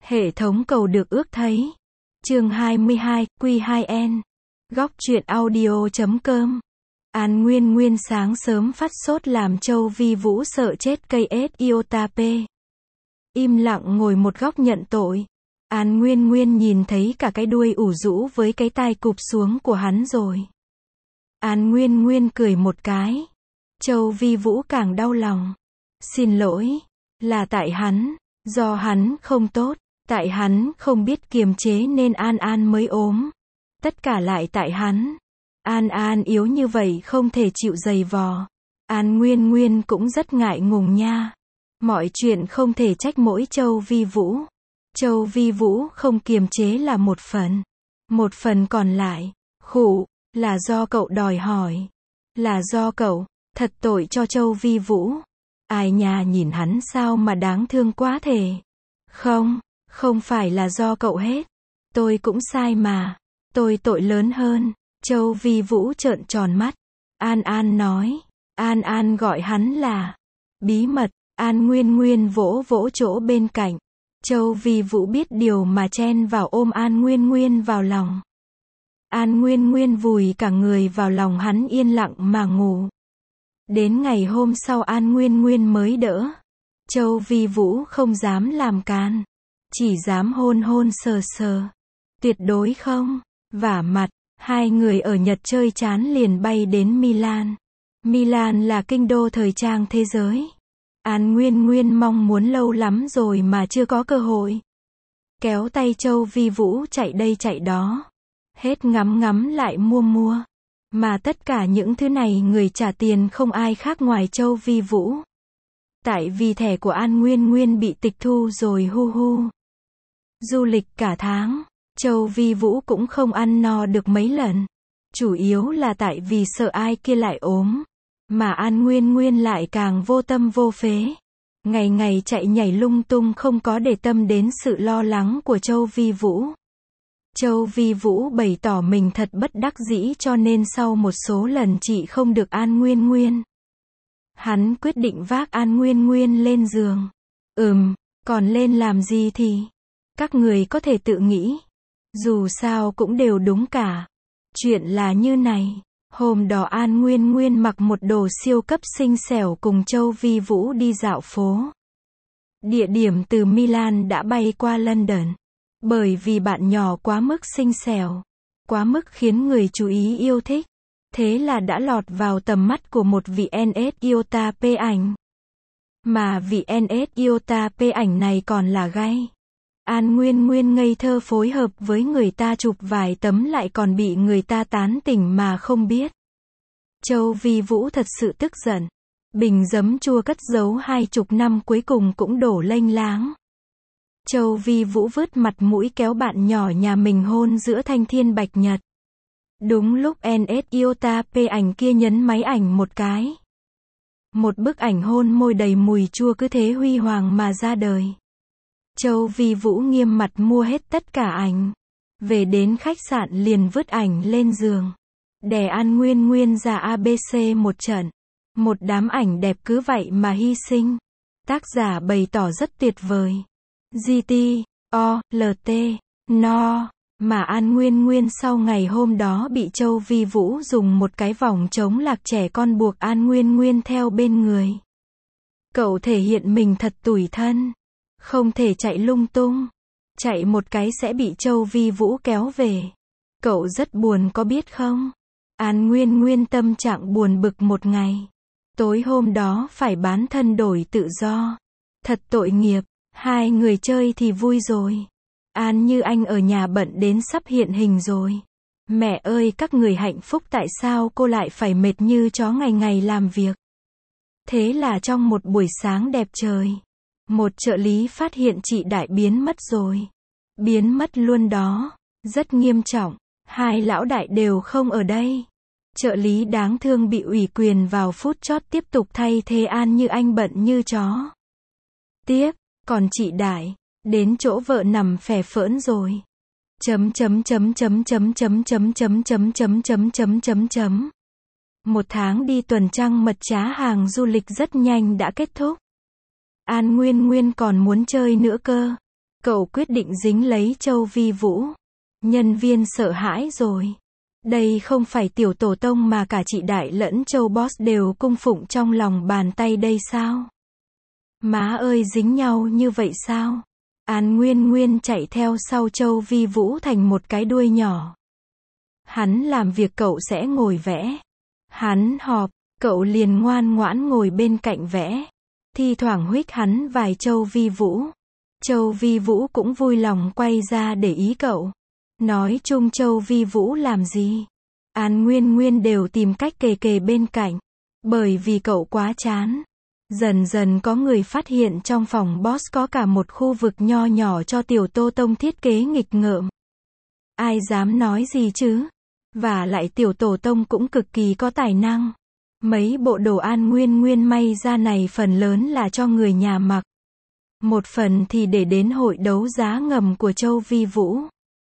Hệ thống cầu được ước thấy. Chương 22, Q2N. Góc truyện audio.com. An Nguyên Nguyên sáng sớm phát sốt làm Châu Vi Vũ sợ chết cây Iotap. Im lặng ngồi một góc nhận tội. An Nguyên Nguyên nhìn thấy cả cái đuôi ủ rũ với cái tai cụp xuống của hắn rồi. An Nguyên Nguyên cười một cái. Châu Vi Vũ càng đau lòng. Xin lỗi. Là tại hắn. Do hắn không tốt. Tại hắn không biết kiềm chế nên An An mới ốm. Tất cả lại tại hắn. An An yếu như vậy không thể chịu giày vò. An Nguyên Nguyên cũng rất ngại ngùng nha. Mọi chuyện không thể trách mỗi Châu Vi Vũ. Châu Vi Vũ không kiềm chế là một phần. Một phần còn lại, khụ, là do cậu đòi hỏi. Là do cậu, thật tội cho Châu Vi Vũ. Ai nhà nhìn hắn sao mà đáng thương quá thể. Không phải là do cậu hết. Tôi cũng sai mà. Tôi tội lớn hơn. Châu Vi Vũ trợn tròn mắt. An An nói. An An gọi hắn là bí mật. An Nguyên Nguyên vỗ vỗ chỗ bên cạnh. Châu Vi Vũ biết điều mà chen vào ôm An Nguyên Nguyên vào lòng. An Nguyên Nguyên vùi cả người vào lòng hắn yên lặng mà ngủ. Đến ngày hôm sau An Nguyên Nguyên mới đỡ. Châu Vi Vũ không dám làm càn. Chỉ dám hôn hôn sờ sờ. Tuyệt đối không. Vả mặt. Hai người ở Nhật chơi chán liền bay đến Milan. Milan là kinh đô thời trang thế giới. An Nguyên Nguyên mong muốn lâu lắm rồi mà chưa có cơ hội. Kéo tay Châu Vi Vũ chạy đây chạy đó. Hết ngắm ngắm lại mua mua. Mà tất cả những thứ này người trả tiền không ai khác ngoài Châu Vi Vũ. Tại vì thẻ của An Nguyên Nguyên bị tịch thu rồi hu hu. Du lịch cả tháng, Châu Vi Vũ cũng không ăn no được mấy lần. Chủ yếu là tại vì sợ ai kia lại ốm. Mà An Nguyên Nguyên lại càng vô tâm vô phế. Ngày ngày chạy nhảy lung tung không có để tâm đến sự lo lắng của Châu Vi Vũ. Châu Vi Vũ bày tỏ mình thật bất đắc dĩ cho nên sau một số lần chị không được An Nguyên Nguyên. Hắn quyết định vác An Nguyên Nguyên lên giường. Còn lên làm gì thì? Các người có thể tự nghĩ. Dù sao cũng đều đúng cả. Chuyện là như này. Hôm đó An Nguyên Nguyên mặc một đồ siêu cấp xinh xẻo cùng Châu Vi Vũ đi dạo phố. Địa điểm từ Milan đã bay qua London. Bởi vì bạn nhỏ quá mức xinh xẻo. Quá mức khiến người chú ý yêu thích. Thế là đã lọt vào tầm mắt của một vị NS Iotap ảnh. Mà vị NS Iotap ảnh này còn là gay. An Nguyên Nguyên ngây thơ phối hợp với người ta chụp vài tấm lại còn bị người ta tán tỉnh mà không biết. Châu Vi Vũ thật sự tức giận. Bình giấm chua cất giấu 20 năm cuối cùng cũng đổ lênh láng. Châu Vi Vũ vứt mặt mũi kéo bạn nhỏ nhà mình hôn giữa thanh thiên bạch nhật. Đúng lúc NS Iotap ảnh kia nhấn máy ảnh một cái. Một bức ảnh hôn môi đầy mùi chua cứ thế huy hoàng mà ra đời. Châu Vi Vũ nghiêm mặt mua hết tất cả ảnh. Về đến khách sạn liền vứt ảnh lên giường. Đè An Nguyên Nguyên ra ABC một trận. Một đám ảnh đẹp cứ vậy mà hy sinh. Tác giả bày tỏ rất tuyệt vời. GTOLT No. Mà An Nguyên Nguyên sau ngày hôm đó bị Châu Vi Vũ dùng một cái vòng chống lạc trẻ con buộc An Nguyên Nguyên theo bên người. Cậu thể hiện mình thật tủi thân. Không thể chạy lung tung. Chạy một cái sẽ bị Châu Vi Vũ kéo về. Cậu rất buồn có biết không? An Nguyên Nguyên tâm trạng buồn bực một ngày. Tối hôm đó phải bán thân đổi tự do. Thật tội nghiệp. Hai người chơi thì vui rồi. An Như Anh ở nhà bận đến sắp hiện hình rồi. Mẹ ơi các người hạnh phúc tại sao cô lại phải mệt như chó ngày ngày làm việc. Thế là trong một buổi sáng đẹp trời. Một trợ lý phát hiện chị Đại biến mất rồi. Biến mất luôn đó. Rất nghiêm trọng. Hai lão đại đều không ở đây. Trợ lý đáng thương bị ủy quyền vào phút chót tiếp tục thay thế An Như Anh bận như chó. Tiếp, còn chị Đại, đến chỗ vợ nằm phè phỡn rồi. Một tháng đi tuần trăng mật trá hàng du lịch rất nhanh đã kết thúc. An Nguyên Nguyên còn muốn chơi nữa cơ. Cậu quyết định dính lấy Châu Vi Vũ. Nhân viên sợ hãi rồi. Đây không phải tiểu tổ tông mà cả chị Đại lẫn Châu Boss đều cung phụng trong lòng bàn tay đây sao? Má ơi, dính nhau như vậy sao? An Nguyên Nguyên chạy theo sau Châu Vi Vũ thành một cái đuôi nhỏ. Hắn làm việc cậu sẽ ngồi vẽ. Hắn họp, cậu liền ngoan ngoãn ngồi bên cạnh vẽ. Thi thoảng huých hắn vài Châu Vi Vũ. Châu Vi Vũ cũng vui lòng quay ra để ý cậu. Nói chung Châu Vi Vũ làm gì? An Nguyên Nguyên đều tìm cách kề kề bên cạnh. Bởi vì cậu quá chán. Dần dần có người phát hiện trong phòng boss có cả một khu vực nho nhỏ cho tiểu Tô Tông thiết kế nghịch ngợm. Ai dám nói gì chứ? Và lại tiểu tổ tông cũng cực kỳ có tài năng. Mấy bộ đồ An Nguyên Nguyên may ra này phần lớn là cho người nhà mặc. Một phần thì để đến hội đấu giá ngầm của Châu Vi Vũ.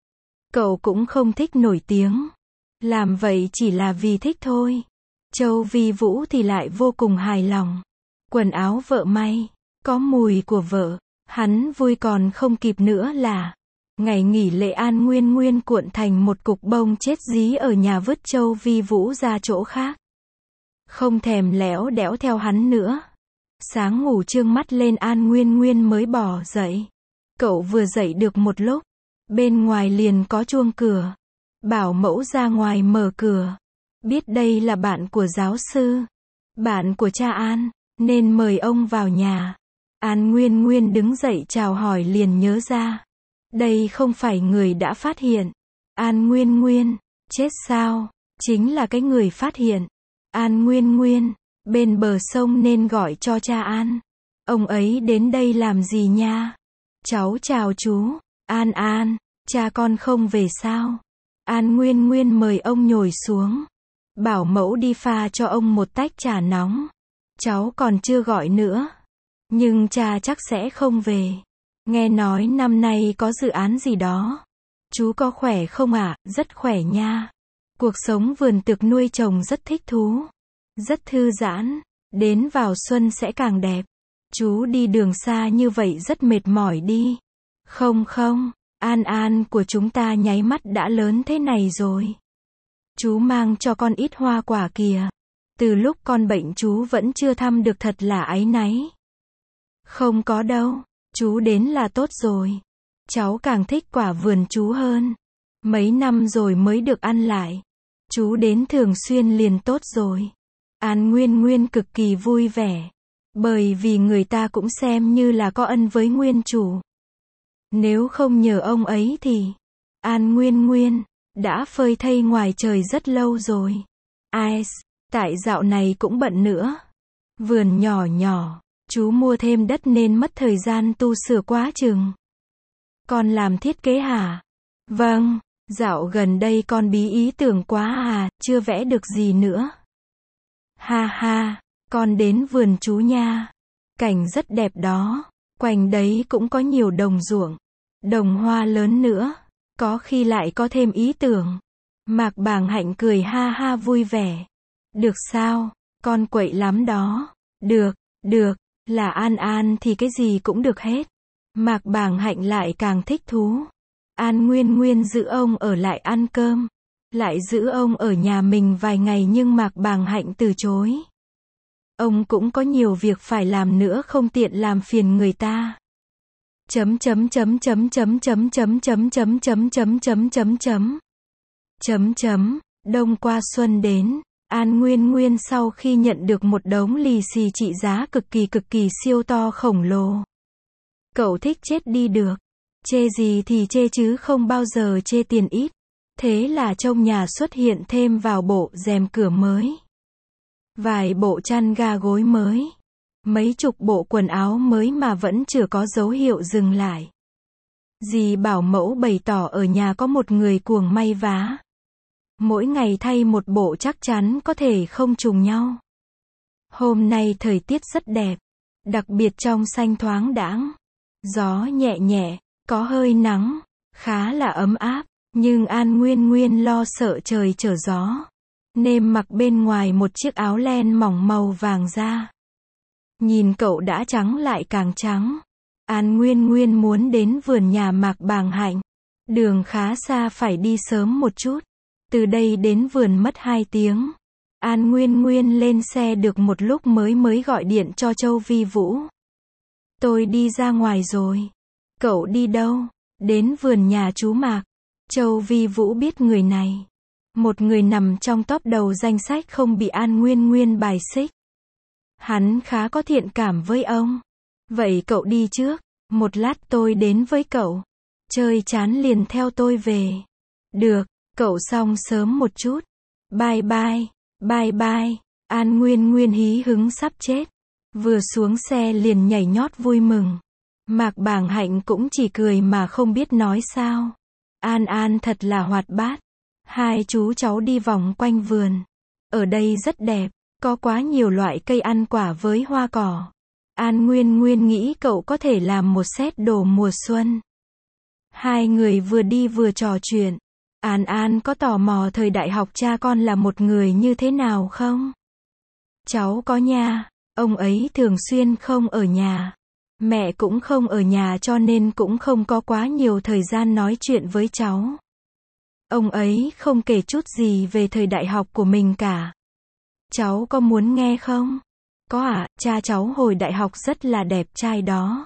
Cậu cũng không thích nổi tiếng. Làm vậy chỉ là vì thích thôi. Châu Vi Vũ thì lại vô cùng hài lòng. Quần áo vợ may, có mùi của vợ. Hắn vui còn không kịp nữa là ngày nghỉ lễ An Nguyên Nguyên cuộn thành một cục bông chết dí ở nhà vứt Châu Vi Vũ ra chỗ khác. Không thèm léo đẽo theo hắn nữa. Sáng ngủ trương mắt lên An Nguyên Nguyên mới bỏ dậy. Cậu vừa dậy được một lúc, bên ngoài liền có chuông cửa. Bảo mẫu ra ngoài mở cửa. Biết đây là bạn của giáo sư, bạn của cha An, nên mời ông vào nhà. An Nguyên Nguyên đứng dậy chào hỏi liền nhớ ra. Đây không phải người đã phát hiện. An Nguyên Nguyên, chết sao? Chính là cái người phát hiện. An Nguyên Nguyên, bên bờ sông nên gọi cho cha An. Ông ấy đến đây làm gì nha? Cháu chào chú. An An, cha con không về sao? An Nguyên Nguyên mời ông nhồi xuống. Bảo mẫu đi pha cho ông một tách trà nóng. Cháu còn chưa gọi nữa. Nhưng cha chắc sẽ không về. Nghe nói năm nay có dự án gì đó. Chú có khỏe không ạ? Rất khỏe nha. Cuộc sống vườn tược nuôi trồng rất thích thú. Rất thư giãn. Đến vào xuân sẽ càng đẹp. Chú đi đường xa như vậy rất mệt mỏi đi. Không không, An An của chúng ta nháy mắt đã lớn thế này rồi. Chú mang cho con ít hoa quả kìa. Từ lúc con bệnh chú vẫn chưa thăm được, thật là áy náy. Không có đâu, chú đến là tốt rồi. Cháu càng thích quả vườn chú hơn. Mấy năm rồi mới được ăn lại. Chú đến thường xuyên liền tốt rồi. An Nguyên Nguyên cực kỳ vui vẻ. Bởi vì người ta cũng xem như là có ân với nguyên chủ. Nếu không nhờ ông ấy thì An Nguyên Nguyên đã phơi thây ngoài trời rất lâu rồi. Ai, tại dạo này cũng bận nữa. Vườn nhỏ nhỏ, chú mua thêm đất nên mất thời gian tu sửa quá chừng. Con làm thiết kế hả? Vâng, dạo gần đây con bí ý tưởng quá à, chưa vẽ được gì nữa. Ha ha, con đến vườn chú nha. Cảnh rất đẹp đó. Quanh đấy cũng có nhiều đồng ruộng, đồng hoa lớn nữa. Có khi lại có thêm ý tưởng. Mạc Bàng Hạnh cười ha ha vui vẻ. Được sao? Con quậy lắm đó. Được, được, là An An thì cái gì cũng được hết. Mạc Bàng Hạnh lại càng thích thú. An Nguyên Nguyên giữ ông ở lại ăn cơm. Lại giữ ông ở nhà mình vài ngày nhưng Mạc Bàng Hạnh từ chối. Ông cũng có nhiều việc phải làm nữa, không tiện làm phiền người ta. Chấm chấm chấm chấm chấm chấm chấm chấm chấm chấm chấm chấm chấm chấm. Chấm chấm, đông qua xuân đến, An Nguyên Nguyên sau khi nhận được một đống lì xì trị giá cực kỳ siêu to khổng lồ. Cậu thích chết đi được. Chê gì thì chê chứ không bao giờ chê tiền ít. Thế là trong nhà xuất hiện thêm vào bộ rèm cửa mới. Vài bộ chăn ga gối mới. Mấy chục bộ quần áo mới mà vẫn chưa có dấu hiệu dừng lại. Dì bảo mẫu bày tỏ ở nhà có một người cuồng may vá. Mỗi ngày thay một bộ chắc chắn có thể không trùng nhau. Hôm nay thời tiết rất đẹp. Đặc biệt trong xanh thoáng đãng. Gió nhẹ nhẹ, có hơi nắng, khá là ấm áp. Nhưng An Nguyên Nguyên lo sợ trời trở gió. Nên mặc bên ngoài một chiếc áo len mỏng màu vàng da. Nhìn cậu đã trắng lại càng trắng. An Nguyên Nguyên muốn đến vườn nhà Mạc Bàng Hạnh. Đường khá xa, phải đi sớm một chút. Từ đây đến vườn mất 2 tiếng. An Nguyên Nguyên lên xe được một lúc mới gọi điện cho Châu Vi Vũ. Tôi đi ra ngoài rồi. Cậu đi đâu? Đến vườn nhà chú Mạc. Châu Vi Vũ biết người này. Một người nằm trong top đầu danh sách không bị An Nguyên Nguyên bài xích. Hắn khá có thiện cảm với ông. Vậy cậu đi trước. Một lát tôi đến với cậu. Chơi chán liền theo tôi về. Được, cậu xong sớm một chút. Bye bye, bye bye. An Nguyên Nguyên hí hứng sắp chết. Vừa xuống xe liền nhảy nhót vui mừng. Mạc Bàng Hạnh cũng chỉ cười mà không biết nói sao. An An thật là hoạt bát. Hai chú cháu đi vòng quanh vườn. Ở đây rất đẹp, có quá nhiều loại cây ăn quả với hoa cỏ. An Nguyên Nguyên nghĩ cậu có thể làm một set đồ mùa xuân. Hai người vừa đi vừa trò chuyện. An An có tò mò thời đại học cha con là một người như thế nào không? Cháu có nha, ông ấy thường xuyên không ở nhà. Mẹ cũng không ở nhà cho nên cũng không có quá nhiều thời gian nói chuyện với cháu. Ông ấy không kể chút gì về thời đại học của mình cả. Cháu có muốn nghe không? Có ạ, cha cháu hồi đại học rất là đẹp trai đó.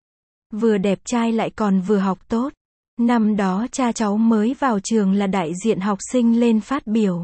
Vừa đẹp trai lại còn vừa học tốt. Năm đó cha cháu mới vào trường là đại diện học sinh lên phát biểu.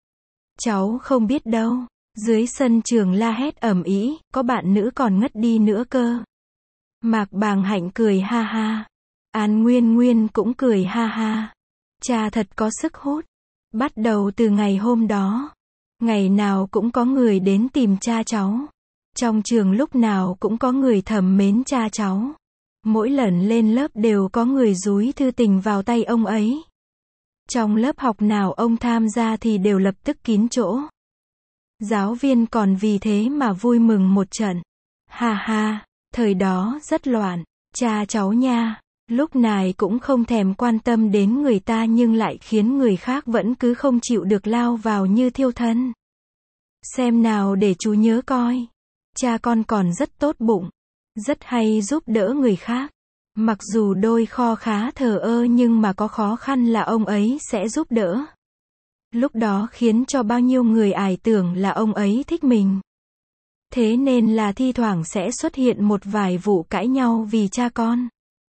Cháu không biết đâu, dưới sân trường la hét ầm ĩ, có bạn nữ còn ngất đi nữa cơ. Mạc Bàng Hạnh cười ha ha. An Nguyên Nguyên cũng cười ha ha. Cha thật có sức hút. Bắt đầu từ ngày hôm đó, ngày nào cũng có người đến tìm cha cháu. Trong trường lúc nào cũng có người thầm mến cha cháu. Mỗi lần lên lớp đều có người dúi thư tình vào tay ông ấy. Trong lớp học nào ông tham gia thì đều lập tức kín chỗ. Giáo viên còn vì thế mà vui mừng một trận. Ha ha, thời đó rất loạn. Cha cháu nha, lúc này cũng không thèm quan tâm đến người ta nhưng lại khiến người khác vẫn cứ không chịu được lao vào như thiêu thân. Xem nào để chú nhớ coi. Cha con còn rất tốt bụng. Rất hay giúp đỡ người khác. Mặc dù đôi kho khá thờ ơ nhưng mà có khó khăn là ông ấy sẽ giúp đỡ. Lúc đó khiến cho bao nhiêu người ải tưởng là ông ấy thích mình. Thế nên là thi thoảng sẽ xuất hiện một vài vụ cãi nhau vì cha con.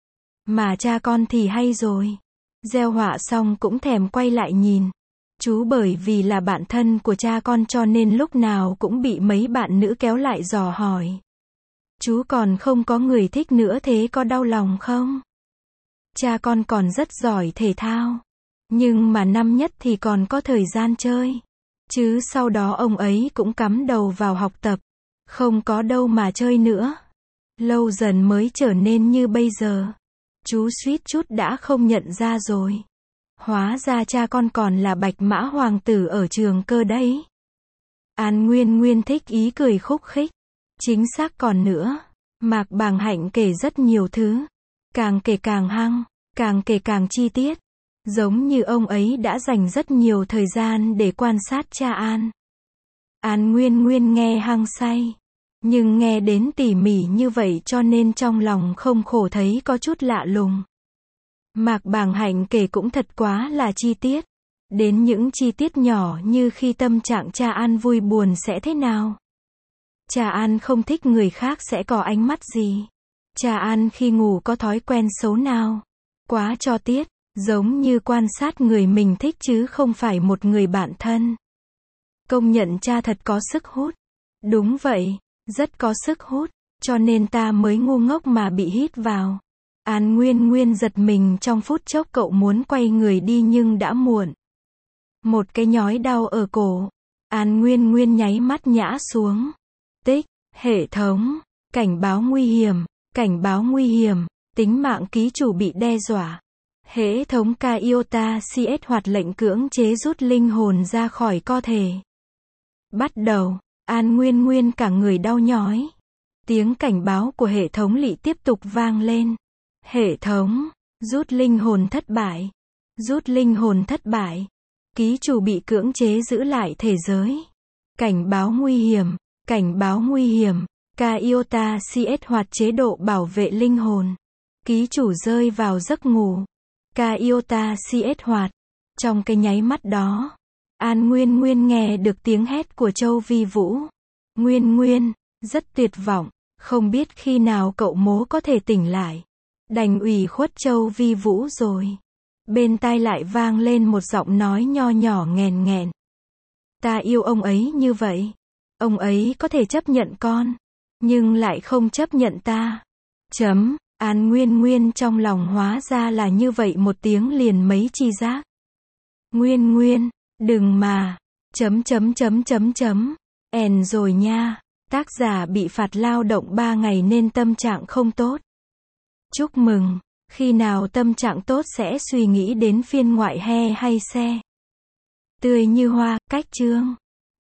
Mà cha con thì hay rồi. Gieo họa xong cũng thèm quay lại nhìn. Chú bởi vì là bạn thân của cha con cho nên lúc nào cũng bị mấy bạn nữ kéo lại dò hỏi. Chú còn không có người thích nữa thế có đau lòng không? Cha con còn rất giỏi thể thao. Nhưng mà năm nhất thì còn có thời gian chơi. Chứ sau đó ông ấy cũng cắm đầu vào học tập. Không có đâu mà chơi nữa. Lâu dần mới trở nên như bây giờ. Chú suýt chút đã không nhận ra rồi. Hóa ra cha con còn là bạch mã hoàng tử ở trường cơ đấy. An Nguyên Nguyên thích ý cười khúc khích. Chính xác còn nữa. Mạc Bàng Hạnh kể rất nhiều thứ. Càng kể càng hăng. Càng kể càng chi tiết. Giống như ông ấy đã dành rất nhiều thời gian để quan sát cha An. An Nguyên Nguyên nghe hăng say. Nhưng nghe đến tỉ mỉ như vậy cho nên trong lòng không khổ thấy có chút lạ lùng. Mạc Bàng Hạnh kể cũng thật quá là chi tiết. Đến những chi tiết nhỏ như khi tâm trạng cha An vui buồn sẽ thế nào. Cha An không thích người khác sẽ có ánh mắt gì. Cha An khi ngủ có thói quen xấu nào. Quá cho tiết, giống như quan sát người mình thích chứ không phải một người bạn thân. Công nhận cha thật có sức hút. Đúng vậy, rất có sức hút, cho nên ta mới ngu ngốc mà bị hít vào. An Nguyên Nguyên giật mình trong phút chốc cậu muốn quay người đi nhưng đã muộn. Một cái nhói đau ở cổ. An Nguyên Nguyên nháy mắt nhã xuống. Tích, hệ thống, cảnh báo nguy hiểm, cảnh báo nguy hiểm, tính mạng ký chủ bị đe dọa. Hệ thống Kaiota CS hoạt lệnh cưỡng chế rút linh hồn ra khỏi cơ thể. Bắt đầu, An Nguyên Nguyên cả người đau nhói. Tiếng cảnh báo của hệ thống lỵ tiếp tục vang lên. Hệ thống, rút linh hồn thất bại. Rút linh hồn thất bại. Ký chủ bị cưỡng chế giữ lại thể giới. Cảnh báo nguy hiểm, cảnh báo nguy hiểm. Iota CS hoạt chế độ bảo vệ linh hồn. Ký chủ rơi vào giấc ngủ. Iota CS hoạt. Trong cái nháy mắt đó, An Nguyên Nguyên nghe được tiếng hét của Châu Vi Vũ. Nguyên Nguyên, rất tuyệt vọng, không biết khi nào cậu mố có thể tỉnh lại. Đành ủy khuất Châu Vi Vũ rồi. Bên tai lại vang lên một giọng nói nho nhỏ nghèn nghẹn. Ta yêu ông ấy như vậy. Ông ấy có thể chấp nhận con, nhưng lại không chấp nhận ta. An Nguyên Nguyên trong lòng hóa ra là như vậy, một tiếng liền mấy chi giác. Nguyên Nguyên, đừng mà. Rồi nha. Tác giả bị phạt lao động 3 ngày nên tâm trạng không tốt. Chúc mừng. Khi nào tâm trạng tốt sẽ suy nghĩ đến phiên ngoại he hay xe. Tươi như hoa, cách chương.